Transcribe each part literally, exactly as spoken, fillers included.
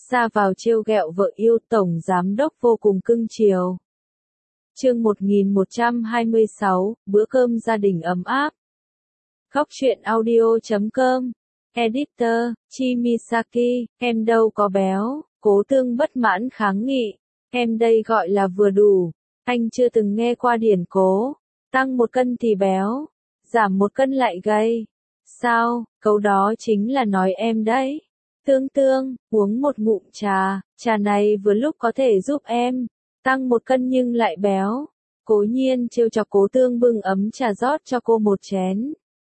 ra vào trêu ghẹo vợ yêu, tổng giám đốc vô cùng cưng chiều. Chương một nghìn một trăm hai mươi sáu, bữa cơm gia đình ấm áp. Góc truyện audio chấm com. Editor, Chimisaki, em đâu có béo, Cố Tương bất mãn kháng nghị. Em đây gọi là vừa đủ, anh chưa từng nghe qua điển cố. Tăng một cân thì béo, giảm một cân lại gầy. Sao, câu đó chính là nói em đấy. Tương Tương, uống một ngụm trà, trà này vừa lúc có thể giúp em tăng một cân nhưng lại béo. Cố Nhiên trêu chọc Cố Tương bưng ấm trà rót cho cô một chén.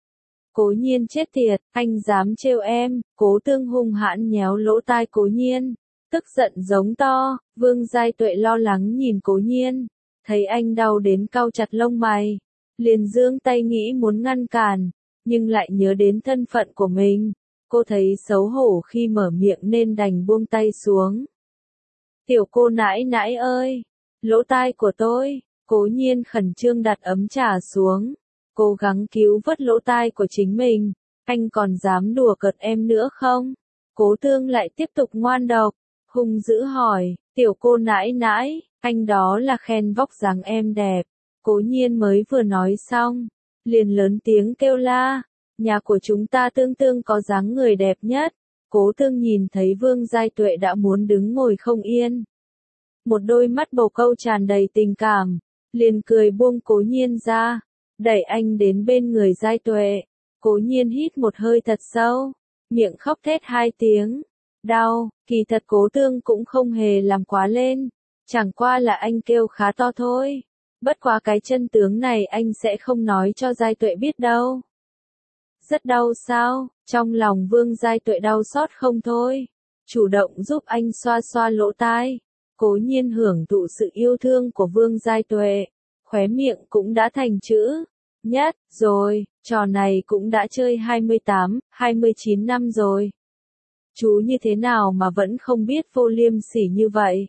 Cố Nhiên chết tiệt, anh dám trêu em. Cố Tương hung hãn nhéo lỗ tai Cố Nhiên, tức giận giống to. Vương Giai Tuệ lo lắng nhìn Cố Nhiên, thấy anh đau đến cau chặt lông mày, liền giương tay nghĩ muốn ngăn cản, nhưng lại nhớ đến thân phận của mình. Cô thấy xấu hổ khi mở miệng nên đành buông tay xuống. Tiểu cô nãi nãi ơi, lỗ tai của tôi. Cố Nhiên khẩn trương đặt ấm trà xuống, cố gắng cứu vớt lỗ tai của chính mình. Anh còn dám đùa cợt em nữa không? Cố Tương lại tiếp tục ngoan độc, hung dữ hỏi, tiểu cô nãi nãi, anh đó là khen vóc dáng em đẹp. Cố Nhiên mới vừa nói xong, liền lớn tiếng kêu la, nhà của chúng ta Tương Tương có dáng người đẹp nhất. Cố Tương nhìn thấy Vương Giai Tuệ đã muốn đứng ngồi không yên, một đôi mắt bồ câu tràn đầy tình cảm, liền cười buông Cố Nhiên ra, đẩy anh đến bên người Giai Tuệ. Cố Nhiên hít một hơi thật sâu, miệng khóc thét hai tiếng. Đau, kỳ thật Cố Tương cũng không hề làm quá lên, chẳng qua là anh kêu khá to thôi. Bất quá cái chân tướng này anh sẽ không nói cho Giai Tuệ biết đâu. Rất đau sao? Trong lòng Vương Giai Tuệ đau xót không thôi, chủ động giúp anh xoa xoa lỗ tai. Cố Nhiên hưởng thụ sự yêu thương của Vương Giai Tuệ, khóe miệng cũng đã thành chữ nhất rồi. Trò này cũng đã chơi hai mươi tám, hai mươi chín năm rồi. Chú như thế nào mà vẫn không biết vô liêm sỉ như vậy?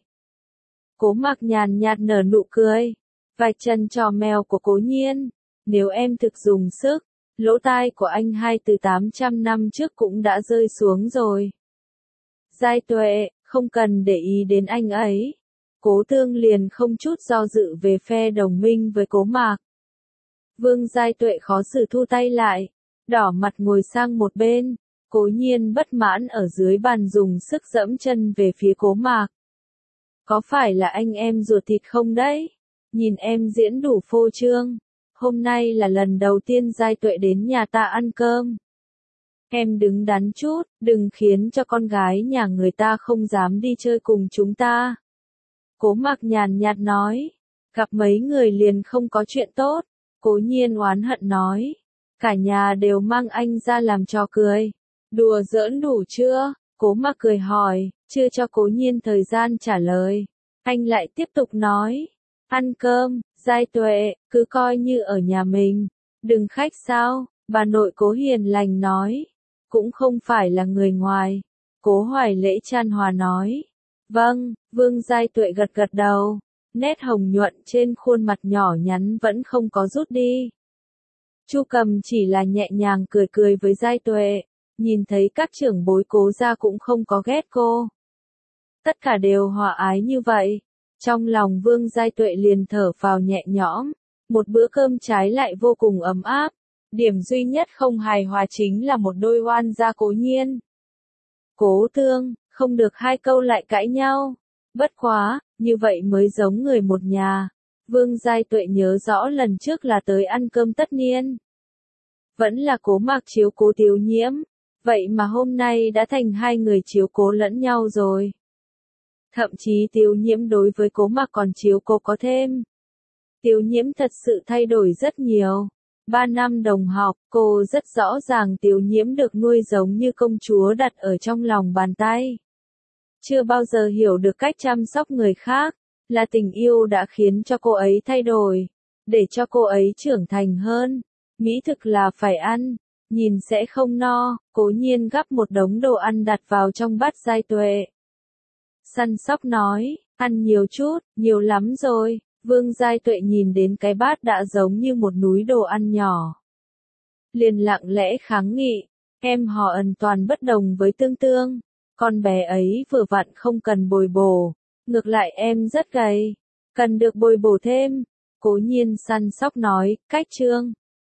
Cố Mặc nhàn nhạt nở nụ cười, vạch chân trò mèo của Cố Nhiên. Nếu em thực dùng sức, lỗ tai của anh hai từ tám trăm năm trước cũng đã rơi xuống rồi. Giai Tuệ, không cần để ý đến anh ấy. Cố Tương liền không chút do dự về phe đồng minh với Cố Mạc. Vương Giai Tuệ khó xử thu tay lại, đỏ mặt ngồi sang một bên. Cố Nhiên bất mãn ở dưới bàn dùng sức dẫm chân về phía Cố Mạc. Có phải là anh em ruột thịt không đấy? Nhìn em diễn đủ phô trương. Hôm nay là lần đầu tiên Giai Tuệ đến nhà ta ăn cơm. Em đứng đắn chút, đừng khiến cho con gái nhà người ta không dám đi chơi cùng chúng ta. Cố Mặc nhàn nhạt nói, gặp mấy người liền không có chuyện tốt. Cố Nhiên oán hận nói, cả nhà đều mang anh ra làm trò cười. Đùa giỡn đủ chưa? Cố Mặc cười hỏi, chưa cho Cố Nhiên thời gian trả lời. Anh lại tiếp tục nói, ăn cơm, Giai Tuệ, cứ coi như ở nhà mình. Đừng khách sao? Bà nội Cố hiền lành nói, cũng không phải là người ngoài. Cố Hoài Lễ chan hòa nói, vâng. Vương Giai Tuệ gật gật đầu, nét hồng nhuận trên khuôn mặt nhỏ nhắn vẫn không có rút đi. Chu Cầm chỉ là nhẹ nhàng cười cười với Giai Tuệ, nhìn thấy các trưởng bối Cố gia cũng không có ghét cô. Tất cả đều hòa ái như vậy. Trong lòng Vương Giai Tuệ liền thở phào nhẹ nhõm, một bữa cơm trái lại vô cùng ấm áp. Điểm duy nhất không hài hòa chính là một đôi oan gia Cố Nhiên. Cố Tương, không được hai câu lại cãi nhau. Bất quá, như vậy mới giống người một nhà. Vương Giai Tuệ nhớ rõ lần trước là tới ăn cơm tất niên, vẫn là Cố Mạc chiếu cố Tiểu Nhiễm, vậy mà hôm nay đã thành hai người chiếu cố lẫn nhau rồi. Thậm chí Tiểu Nhiễm đối với Cố Mạc còn chiếu cố có thêm. Tiểu Nhiễm thật sự thay đổi rất nhiều. Ba năm đồng học, cô rất rõ ràng Tiểu Nhiễm được nuôi giống như công chúa đặt ở trong lòng bàn tay. Chưa bao giờ hiểu được cách chăm sóc người khác, là tình yêu đã khiến cho cô ấy thay đổi, để cho cô ấy trưởng thành hơn. Mỹ thực là phải ăn, nhìn sẽ không no. Cố Nhiên gắp một đống đồ ăn đặt vào trong bát Giai Tuệ. Săn sóc nói, ăn nhiều chút, nhiều lắm rồi. Vương Giai Tuệ nhìn đến cái bát đã giống như một núi đồ ăn nhỏ, liền lặng lẽ kháng nghị, em họ Ân toàn bất đồng với Tương Tương. con bé ấy vừa vặn không cần bồi bổ, ngược lại em rất gầy, cần được bồi bổ thêm. Cố Nhiên săn sóc nói, cách Trương